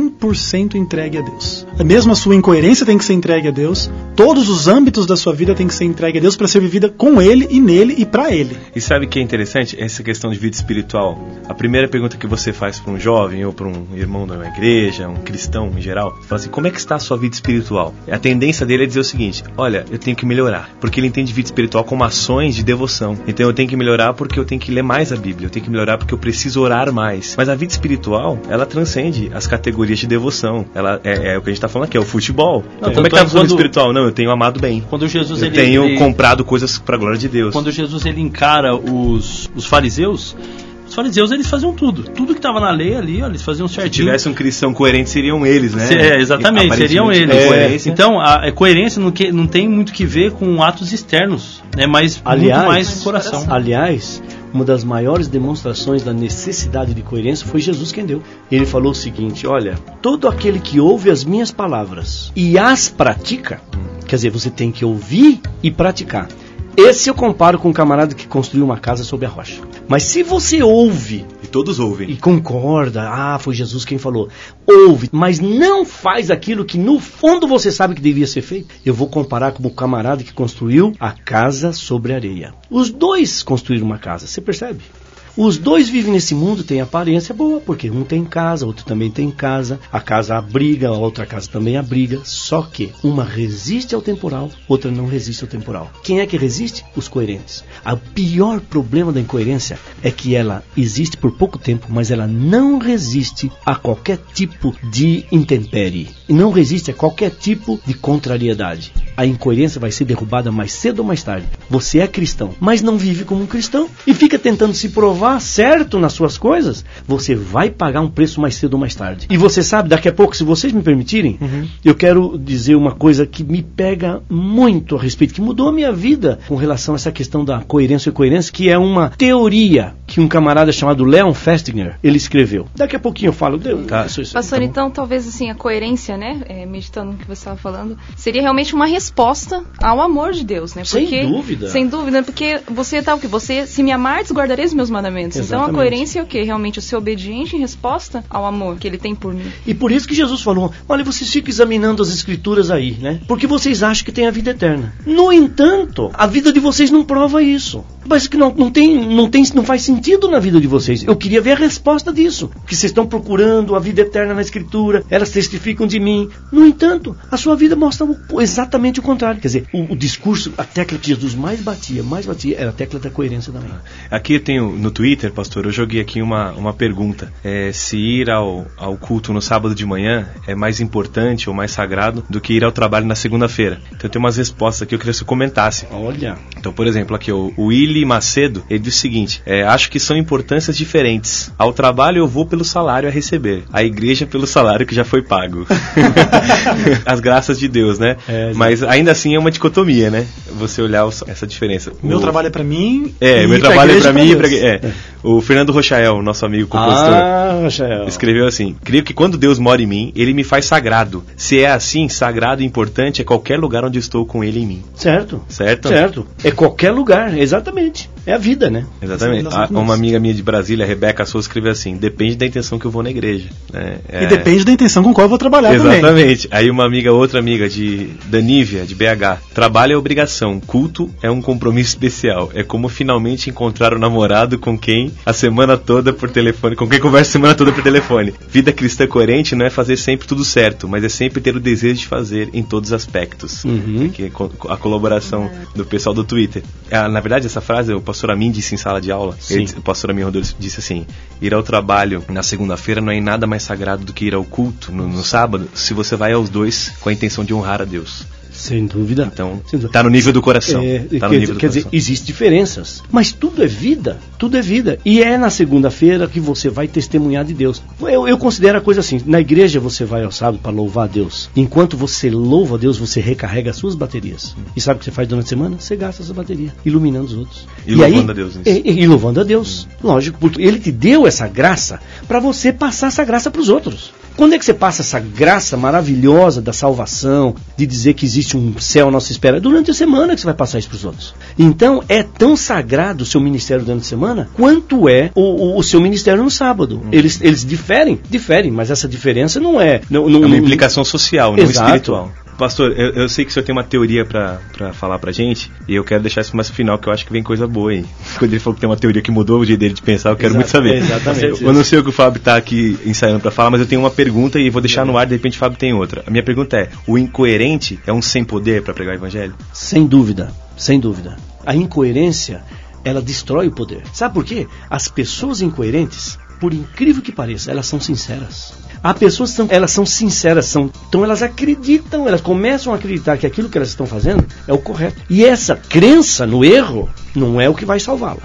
100% entregue a Deus. Mesmo a sua incoerência tem que ser entregue a Deus, todos os âmbitos da sua vida tem que ser entregue a Deus para ser vivida com Ele e nele e para Ele. E sabe o que é interessante? Essa questão de vida espiritual. A primeira pergunta que você faz para um jovem ou para um irmão da igreja, um cristão em geral, fala assim, como é que está a sua vida espiritual? A tendência dele é dizer o seguinte, olha, eu tenho que melhorar, porque ele entende vida espiritual como ações de devoção. Então eu tenho que melhorar porque eu tenho que ler mais a Bíblia, eu tenho que melhorar porque eu preciso orar mais. Mas a vida espiritual, ela transcende as categorias de devoção. Ela é o que a gente está falando aqui, é o futebol. Como é que tá a vida espiritual? Não, eu tenho amado bem. Quando Jesus, eu tenho comprado coisas para a glória de Deus. Quando Jesus ele encara os fariseus, os fariseus eles faziam tudo que estava na lei ali, ó, eles faziam certinho. Se tivesse um cristão coerente, seriam eles, né? Exatamente, seriam eles. Então, a coerência não tem muito que ver com atos externos, né? Mas muito mais o coração. Aliás, uma das maiores demonstrações da necessidade de coerência foi Jesus quem deu. Ele falou o seguinte, olha, todo aquele que ouve as minhas palavras e as pratica, quer dizer, você tem que ouvir e praticar. Esse eu comparo com um camarada que construiu uma casa sobre a rocha. Mas se você ouve, e todos ouvem, e concorda, foi Jesus quem falou, ouve, mas não faz aquilo que no fundo você sabe que devia ser feito, eu vou comparar com o camarada que construiu a casa sobre a areia. Os dois construíram uma casa, você percebe? Os dois vivem nesse mundo, têm aparência boa, porque um tem casa, outro também tem casa, a casa abriga, a outra casa também abriga, só que uma resiste ao temporal, outra não resiste ao temporal. Quem é que resiste? Os coerentes. O pior problema da incoerência é que ela existe por pouco tempo, mas ela não resiste a qualquer tipo de intempérie, e não resiste a qualquer tipo de contrariedade. A incoerência vai ser derrubada mais cedo ou mais tarde. Você é cristão, mas não vive como um cristão, e fica tentando se provar certo nas suas coisas, você vai pagar um preço mais cedo ou mais tarde. E você sabe, daqui a pouco, se vocês me permitirem, eu quero dizer uma coisa que me pega muito a respeito, que mudou a minha vida com relação a essa questão da coerência e coerência, que é uma teoria que um camarada chamado Leon Festinger, ele escreveu. Daqui a pouquinho eu falo. Pastor, então talvez assim, a coerência, né, meditando no que você estava falando, seria realmente uma resposta ao amor de Deus, né? Porque, sem dúvida, porque você tá o que? Você, se me amardes, guardareis meus mandamentos. Exatamente. Então a coerência é o quê? Realmente o ser obediente em resposta ao amor que ele tem por mim. E por isso que Jesus falou, olha, vocês ficam examinando as escrituras aí, né? Porque vocês acham que tem a vida eterna. No entanto, a vida de vocês não prova isso. Parece que não faz sentido. sentido na vida de vocês. Eu queria ver a resposta disso. Que vocês estão procurando a vida eterna na Escritura, elas testificam de mim. No entanto, a sua vida mostra exatamente o contrário. Quer dizer, o discurso, a tecla que Jesus mais batia, era a tecla da coerência também. Aqui eu tenho, no Twitter, pastor, eu joguei aqui uma pergunta. Se ir ao culto no sábado de manhã é mais importante ou mais sagrado do que ir ao trabalho na segunda-feira. Então tem umas respostas aqui, eu queria que você comentasse. Olha. Então, por exemplo, aqui o Willy Macedo, ele diz o seguinte: acho que são importâncias diferentes. Ao trabalho eu vou pelo salário a receber, a igreja pelo salário que já foi pago. As graças de Deus, né? Mas ainda assim é uma dicotomia, né? Você olhar essa diferença. Meu trabalho é pra mim. Meu trabalho é pra mim. O Fernando Rochael, nosso amigo compositor, Rochael, escreveu assim: creio que quando Deus mora em mim, ele me faz sagrado. Se é assim, sagrado e importante é qualquer lugar onde estou com ele em mim. Certo. Certo? É qualquer lugar, exatamente. É a vida, né? Exatamente. Uma amiga minha de Brasília, a Rebeca Souza, escreveu assim: depende da intenção que eu vou na igreja. Né? E depende da intenção com qual eu vou trabalhar também. Exatamente. Aí outra amiga da Nívia, de BH: trabalho é obrigação, culto é um compromisso especial. É como finalmente encontrar o namorado com quem a semana toda por telefone, com quem conversa a semana toda por telefone. Vida cristã coerente não é fazer sempre tudo certo, mas é sempre ter o desejo de fazer em todos os aspectos. Aqui é a colaboração do pessoal do Twitter. Na verdade, essa frase o pastor Amin disse em sala de aula. O pastor Amin Rodolfo disse assim: ir ao trabalho na segunda-feira não é em nada mais sagrado do que ir ao culto no sábado, se você vai aos dois com a intenção de honrar a Deus. Sem dúvida. Então, está no nível do coração. Quer dizer, existem diferenças, mas tudo é vida. Tudo é vida. E é na segunda-feira que você vai testemunhar de Deus. Eu considero a coisa assim: na igreja você vai ao sábado para louvar a Deus. Enquanto você louva a Deus, você recarrega as suas baterias. E sabe o que você faz durante a semana? Você gasta essa bateria, iluminando os outros. E louvando a Deus. E louvando a Deus. Lógico, porque Ele te deu essa graça para você passar essa graça para os outros. Quando é que você passa essa graça maravilhosa da salvação, de dizer que existe um céu à nossa espera? Durante a semana que você vai passar isso para os outros. Então, é tão sagrado o seu ministério durante a semana, quanto é o seu ministério no sábado. Eles diferem, mas essa diferença não é... É uma implicação social, não Exato. Espiritual. Pastor, eu sei que o senhor tem uma teoria pra falar pra gente, e eu quero deixar isso mais pro final, que eu acho que vem coisa boa aí. Quando ele falou que tem uma teoria que mudou o jeito dele de pensar, eu quero muito saber. Exatamente. Eu não sei o que o Fábio tá aqui ensaiando pra falar, mas eu tenho uma pergunta e vou deixar no ar, de repente o Fábio tem outra. A minha pergunta é: o incoerente é um sem poder pra pregar o evangelho? Sem dúvida. A incoerência, ela destrói o poder. Sabe por quê? As pessoas incoerentes, por incrível que pareça, elas são sinceras. Há pessoas que elas são sinceras, então elas acreditam, elas começam a acreditar que aquilo que elas estão fazendo é o correto. E essa crença no erro não é o que vai salvá-la.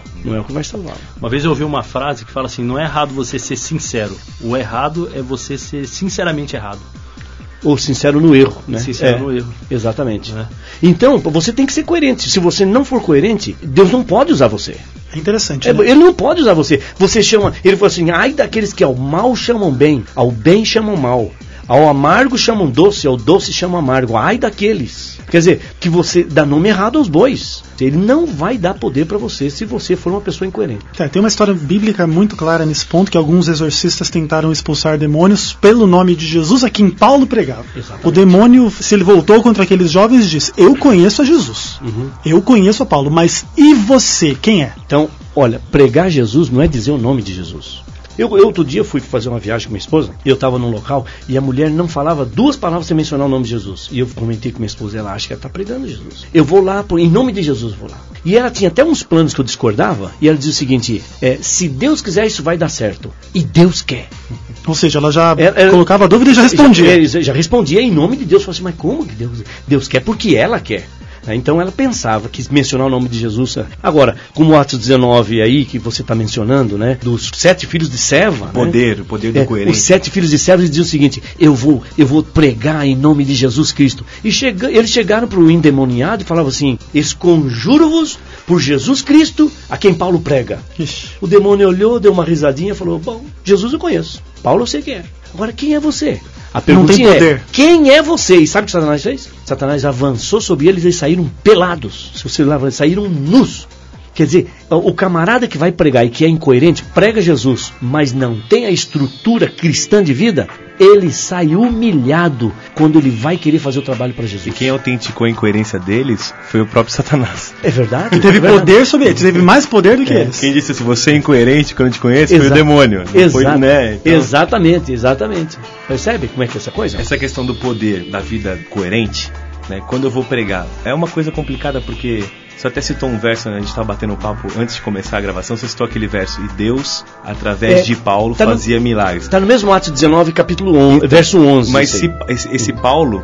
Uma vez eu ouvi uma frase que fala assim: não é errado você ser sincero, o errado é você ser sinceramente errado. Ou sincero no erro, né? Sincero no erro. Exatamente. Então, você tem que ser coerente. Se você não for coerente, Deus não pode usar você. É interessante, né? Ele não pode usar você. Ele falou assim: ai daqueles que ao mal chamam bem, ao bem chamam mal. Ao amargo chamam doce, ao doce chamam amargo. Ai daqueles. Quer dizer, que você dá nome errado aos bois. Ele não vai dar poder para você se você for uma pessoa incoerente. Tem uma história bíblica muito clara nesse ponto, que alguns exorcistas tentaram expulsar demônios pelo nome de Jesus a quem Paulo pregava. Exatamente. O demônio, se ele voltou contra aqueles jovens, disse: eu conheço a Jesus, eu conheço a Paulo, mas e você, quem é? Então, olha, pregar Jesus não é dizer o nome de Jesus. Eu outro dia fui fazer uma viagem com minha esposa, e eu estava num local, e a mulher não falava 2 palavras sem mencionar o nome de Jesus. E eu comentei com minha esposa, ela acha que ela está pregando Jesus. Eu vou lá, em nome de Jesus eu vou lá. E ela tinha até uns planos que eu discordava, e ela dizia o seguinte: se Deus quiser isso vai dar certo. E Deus quer. Ou seja, ela já colocava a dúvida e já respondia. Já respondia em nome de Deus. Eu falei assim: mas como que Deus quer? Porque ela quer. Então ela pensava que mencionar o nome de Jesus... Agora, como o Atos 19 aí, que você está mencionando, né? Dos 7 filhos de Seva... O poder da coerência. Os 7 filhos de Seva diziam o seguinte: eu vou pregar em nome de Jesus Cristo. E eles chegaram para o endemoniado e falavam assim: esconjuro-vos por Jesus Cristo, a quem Paulo prega. Ixi. O demônio olhou, deu uma risadinha e falou: bom, Jesus eu conheço, Paulo eu sei quem é. Agora, quem é você? A pergunta é: quem é você? E sabe o que Satanás fez? Satanás avançou sobre eles e eles saíram pelados. Se você lá, eles saíram nus. Quer dizer, o camarada que vai pregar e que é incoerente, prega Jesus, mas não tem a estrutura cristã de vida, ele sai humilhado quando ele vai querer fazer o trabalho para Jesus. E quem autenticou a incoerência deles foi o próprio Satanás. É verdade? E teve poder sobre eles, teve mais poder do que eles. Quem disse assim, você é incoerente quando te conhece, foi o demônio. Foi, né? Então, Exatamente. Percebe como é que é essa coisa? essa questão do poder da vida coerente, né? Quando eu vou pregar, é uma coisa complicada porque você até citou um verso, né? A gente estava batendo um papo antes de começar a gravação, você citou aquele verso, e Deus, através de Paulo, fazia milagres. Está no mesmo Atos 19, capítulo 11, verso 11. Mas se esse Paulo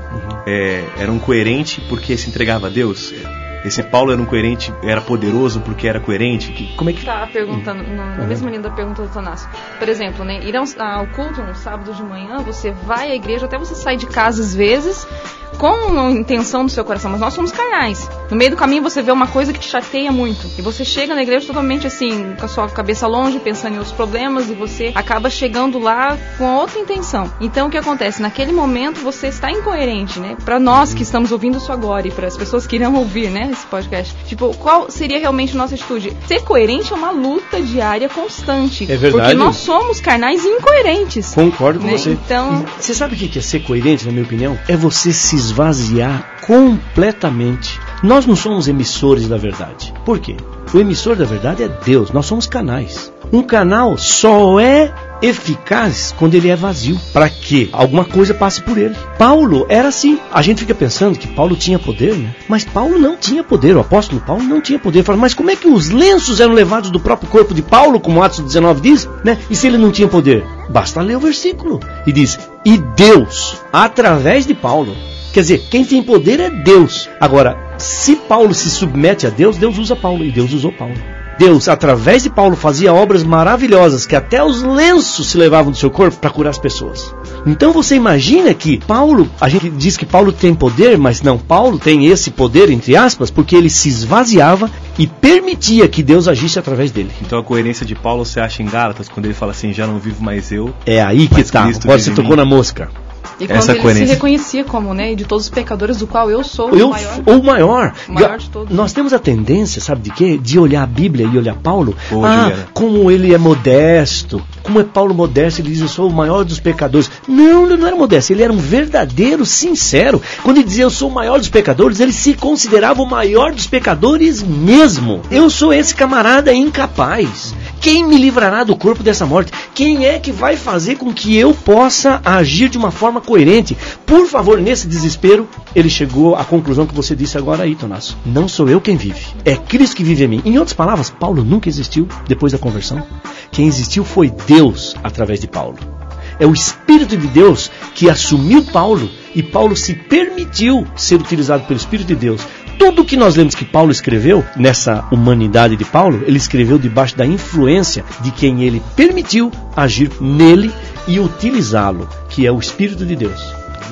era um coerente porque se entregava a Deus? Esse Paulo era um coerente, era poderoso porque era coerente? Como é que... Tá perguntando, na mesma linha da pergunta do Tonásio. Por exemplo, né, ir ao culto no sábado de manhã, você vai à igreja, até você sai de casa às vezes, com a intenção do seu coração, mas nós somos carnais. No meio do caminho você vê uma coisa que te chateia muito, e você chega na igreja totalmente assim, com a sua cabeça longe, pensando em outros problemas, e você acaba chegando lá com outra intenção. Então o que acontece? Naquele momento você está incoerente, né? Para nós que estamos ouvindo isso agora, e para as pessoas que irão ouvir, né, esse podcast, tipo, qual seria realmente a nossa atitude? Ser coerente é uma luta diária constante. É verdade. Porque nós somos carnais e incoerentes. Concordo com você. Então... Você sabe o que é ser coerente, na minha opinião? É você se esvaziar completamente. Nós não somos emissores da verdade. Por quê? O emissor da verdade é Deus. Nós somos canais. Um canal só é eficaz quando ele é vazio, para que alguma coisa passe por ele. Paulo era assim. A gente fica pensando que Paulo tinha poder, né? Mas Paulo não tinha poder. O apóstolo Paulo não tinha poder. Fala, mas como é que os lenços eram levados do próprio corpo de Paulo, como Atos 19 diz, né? E se ele não tinha poder? Basta ler o versículo. E diz, e Deus, através de Paulo. Quer dizer, quem tem poder é Deus. Agora, se Paulo se submete a Deus, Deus usa Paulo. E Deus usou Paulo. Deus, através de Paulo, fazia obras maravilhosas, que até os lenços se levavam do seu corpo para curar as pessoas. Então você imagina que Paulo, a gente diz que Paulo tem poder, mas não, Paulo tem esse poder, entre aspas, porque ele se esvaziava e permitia que Deus agisse através dele. Então a coerência de Paulo você acha em Gálatas, quando ele fala assim, já não vivo mais eu. É aí que está, agora você tocou na mosca. E quando essa ele coerência se reconhecia como, né, de todos os pecadores, do qual eu sou o maior de todos. Nós temos a tendência, sabe de quê? De olhar a Bíblia e olhar Paulo. Juliana, como ele é modesto. Como é Paulo modesto, ele diz, eu sou o maior dos pecadores. Não, ele não era modesto, ele era um verdadeiro sincero. Quando ele dizia, eu sou o maior dos pecadores, ele se considerava o maior dos pecadores mesmo. Eu sou esse camarada incapaz. Quem me livrará do corpo dessa morte? Quem é que vai fazer com que eu possa agir de uma forma coerente? Por favor, nesse desespero, ele chegou à conclusão que você disse agora aí, Tonasso. Não sou eu quem vive, é Cristo que vive em mim. Em outras palavras, Paulo nunca existiu depois da conversão. Quem existiu foi Deus através de Paulo. É o Espírito de Deus que assumiu Paulo e Paulo se permitiu ser utilizado pelo Espírito de Deus. Tudo que nós lemos que Paulo escreveu, nessa humanidade de Paulo, ele escreveu debaixo da influência de quem ele permitiu agir nele e utilizá-lo, que é o Espírito de Deus.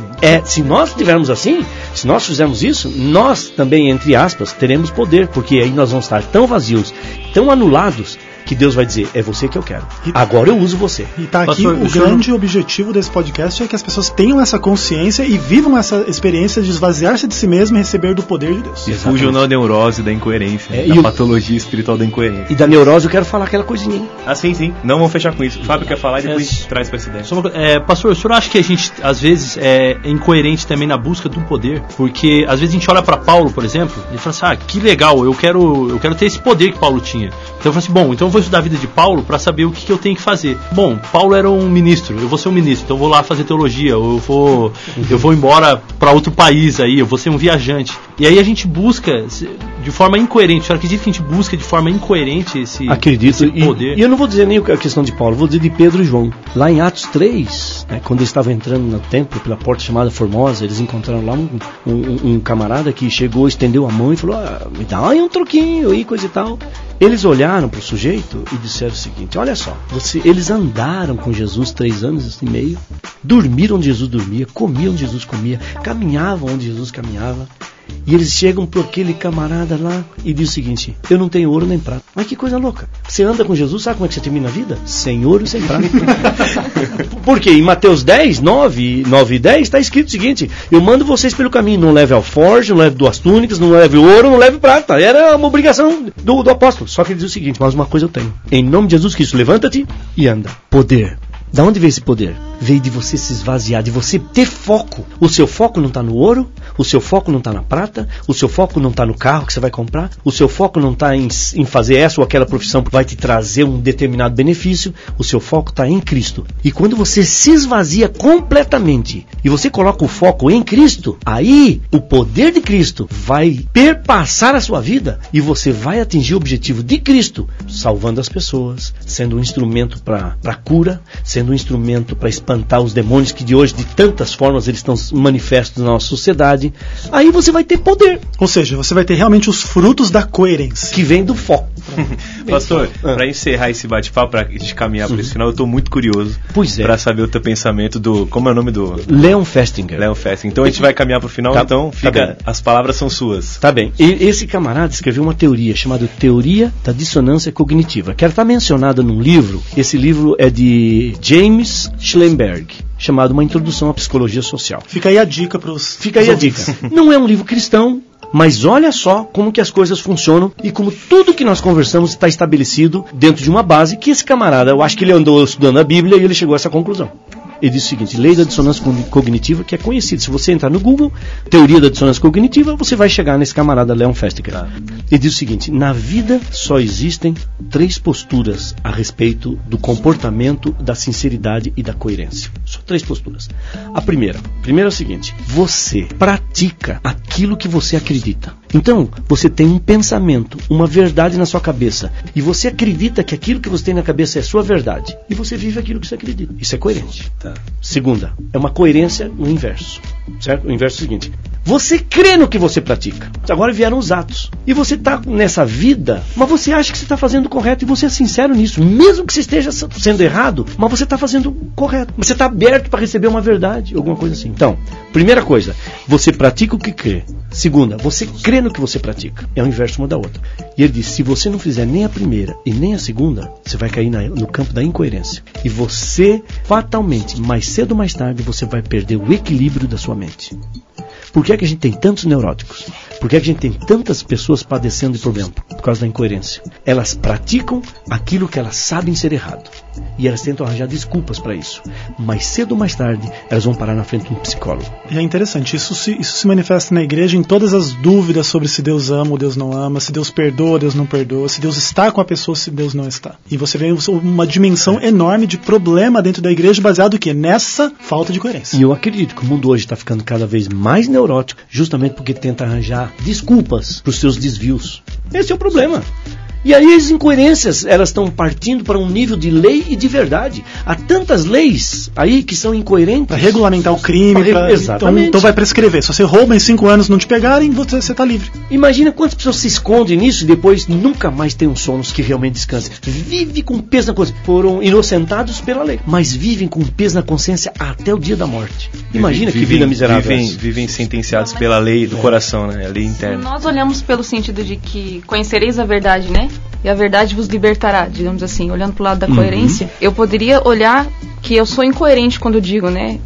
Se nós tivermos assim, se nós fizermos isso, nós também, entre aspas, teremos poder, porque aí nós vamos estar tão vazios, tão anulados, que Deus vai dizer, é você que eu quero. Agora eu uso você. E tá aqui o grande objetivo desse podcast é que as pessoas tenham essa consciência e vivam essa experiência de esvaziar-se de si mesmo e receber do poder de Deus. E fujam da neurose, da incoerência, da patologia espiritual da incoerência. E da neurose eu quero falar aquela coisinha, hein? Ah, sim. Não vamos fechar com isso. O Fábio quer falar e depois traz pra essa ideia. Pastor, o senhor acha que a gente, às vezes, é incoerente também na busca do poder? Porque, às vezes, a gente olha pra Paulo, por exemplo, e fala assim, que legal, eu quero ter esse poder que Paulo tinha. Então eu falo assim, então eu vou estudar a vida de Paulo para saber o que eu tenho que fazer. Bom, Paulo era um ministro, eu vou ser um ministro, então eu vou lá fazer teologia, eu vou embora para outro país aí, eu vou ser um viajante. E aí a gente busca de forma incoerente. O senhor acredita que a gente busca de forma incoerente esse poder? E eu não vou dizer nem a questão de Paulo, vou dizer de Pedro e João. Lá em Atos 3, quando eles estavam entrando no templo pela porta chamada Formosa, eles encontraram lá um camarada que chegou, estendeu a mão e falou, me dá aí um troquinho aí, coisa e tal. Eles olharam para o sujeito e disseram o seguinte, olha só, eles andaram com Jesus 3 anos e meio, dormiram onde Jesus dormia, comiam onde Jesus comia, caminhavam onde Jesus caminhava, e eles chegam para aquele camarada lá e diz o seguinte, eu não tenho ouro nem prata. Mas que coisa louca, você anda com Jesus, sabe como é que você termina a vida? Sem ouro e sem prata. Porque em Mateus 10, 9 e 10 está escrito o seguinte, eu mando vocês pelo caminho, não leve alforje, não leve 2 túnicas, não leve ouro, não leve prata. Era uma obrigação do apóstolo. Só que ele diz o seguinte, mas uma coisa eu tenho, em nome de Jesus Cristo, levanta-te e anda. Poder. Da onde veio esse poder? Veio de você se esvaziar, de você ter foco. O seu foco não está no ouro, o seu foco não está na prata, o seu foco não está no carro que você vai comprar, o seu foco não está em fazer essa ou aquela profissão que vai te trazer um determinado benefício, o seu foco está em Cristo. E quando você se esvazia completamente e você coloca o foco em Cristo, aí o poder de Cristo vai perpassar a sua vida e você vai atingir o objetivo de Cristo, salvando as pessoas, sendo um instrumento para cura, sendo um instrumento para espantar os demônios que de hoje, de tantas formas, eles estão manifestos na nossa sociedade. Aí você vai ter poder. Ou seja, você vai ter realmente os frutos da coerência. Que vem do foco. Pastor, para encerrar esse bate-papo, para a gente caminhar para esse final, eu estou muito curioso para saber o teu pensamento do... Como é o nome do... Leon Festinger. Leon Festinger. Então a gente vai caminhar para o final, então fica, as palavras são suas. Tá bem. E esse camarada escreveu uma teoria chamada Teoria da Dissonância Cognitiva, que ela está mencionada num livro. Esse livro é de James Schellenberg, chamado Uma Introdução à Psicologia Social. Fica aí a dica para os... Fica aí a dica. Não é um livro cristão, mas olha só como que as coisas funcionam e como tudo que nós conversamos está estabelecido dentro de uma base que esse camarada, eu acho que ele andou estudando a Bíblia e ele chegou a essa conclusão. Ele diz o seguinte: lei da dissonância cognitiva, que é conhecida. Se você entrar no Google, teoria da dissonância cognitiva, você vai chegar nesse camarada Leon Festinger. Ele diz o seguinte: na vida só existem 3 posturas a respeito do comportamento, da sinceridade e da coerência. Só 3 posturas. A primeira é o seguinte: você pratica aquilo que você acredita. Então, você tem um pensamento, uma verdade na sua cabeça, e você acredita que aquilo que você tem na cabeça é sua verdade, e você vive aquilo que você acredita. Isso é coerente. Tá. Segunda, é uma coerência no inverso. Certo? O inverso é o seguinte: você crê no que você pratica. Agora vieram os atos. E você está nessa vida, mas você acha que você está fazendo o correto, e você é sincero nisso, mesmo que você esteja sendo errado, mas você está fazendo o correto. Você está aberto para receber uma verdade, alguma coisa assim. Então, primeira coisa, você pratica o que crê. Segunda, você crê no que você pratica. É o inverso uma da outra. E ele diz: se você não fizer nem a primeira e nem a segunda, você vai cair no campo da incoerência. E você, fatalmente, mais cedo ou mais tarde, você vai perder o equilíbrio da sua mente. Por que é que a gente tem tantos neuróticos? Por que é que a gente tem tantas pessoas padecendo de problema? Por causa da incoerência. Elas praticam aquilo que elas sabem ser errado. E elas tentam arranjar desculpas para isso. Mais cedo ou mais tarde, elas vão parar na frente de um psicólogo. E é interessante, isso se manifesta na igreja em todas as dúvidas sobre se Deus ama ou Deus não ama, se Deus perdoa ou Deus não perdoa, se Deus está com a pessoa ou se Deus não está. E você vê uma dimensão enorme de problema dentro da igreja baseado o quê? Nessa falta de coerência. E eu acredito que o mundo hoje está ficando cada vez mais neurótico, justamente porque tenta arranjar desculpas para os seus desvios. Esse é o problema. E aí as incoerências, elas estão partindo para um nível de lei e de verdade. Há tantas leis aí que são incoerentes. Para regulamentar o crime. Exatamente. Então vai prescrever. Se você rouba em 5 anos e não te pegarem, você está livre. Imagina quantas pessoas se escondem nisso e depois nunca mais tem um sono que realmente descanse. Vive com peso na consciência. Foram inocentados pela lei, mas vivem com peso na consciência até o dia da morte. Imagina que vida miserável. Vivem sentenciados pela lei do coração, né? A lei interna. Nós olhamos pelo sentido de que conhecereis a verdade, né? E a verdade vos libertará, digamos assim, olhando para o lado da coerência. Eu poderia olhar que eu sou incoerente quando digo, né?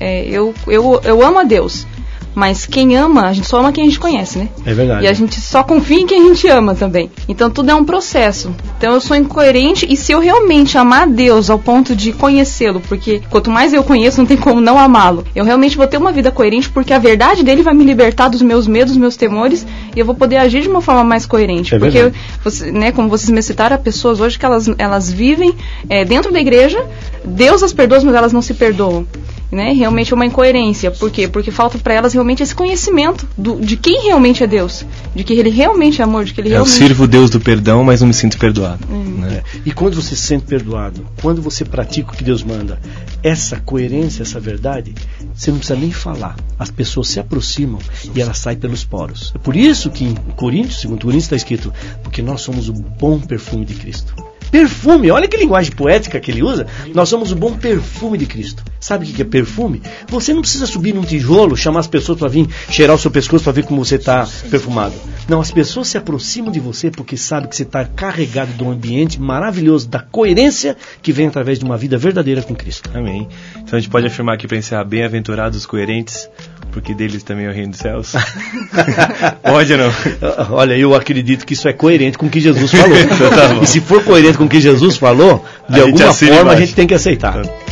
Eu amo a Deus, mas quem ama, a gente só ama quem a gente conhece, né? É verdade. E a gente só confia em quem a gente ama também. Então tudo é um processo. Então eu sou incoerente, e se eu realmente amar a Deus ao ponto de conhecê-lo, porque quanto mais eu conheço, não tem como não amá-lo, eu realmente vou ter uma vida coerente, porque a verdade dele vai me libertar dos meus medos, dos meus temores, e eu vou poder agir de uma forma mais coerente. É porque, né, como vocês me citaram, há pessoas hoje que elas vivem dentro da igreja, Deus as perdoa, mas elas não se perdoam. Né? Realmente é uma incoerência. Por quê? Porque falta para elas realmente esse conhecimento de quem realmente é Deus, de que Ele realmente é amor, de que Ele realmente... Eu sirvo o Deus do perdão, mas não me sinto perdoado. Né? E quando você se sente perdoado, quando você pratica o que Deus manda, essa coerência, essa verdade, você não precisa nem falar. As pessoas se aproximam e elas saem pelos poros. É por isso que em Coríntios, segundo Coríntios, está escrito: porque nós somos o bom perfume de Cristo. Perfume, olha que linguagem poética que ele usa. Nós somos o bom perfume de Cristo. Sabe o que é perfume? Você não precisa subir num tijolo, chamar as pessoas para vir cheirar o seu pescoço para ver como você está perfumado. Não, as pessoas se aproximam de você porque sabem que você está carregado de um ambiente maravilhoso, da coerência que vem através de uma vida verdadeira com Cristo. Amém. Então a gente pode afirmar aqui para encerrar: bem-aventurados os coerentes, porque deles também é o reino dos céus. Pode ou não? Olha, eu acredito que isso é coerente com o que Jesus falou. E se for coerente com o que Jesus falou, de alguma forma a gente tem que aceitar.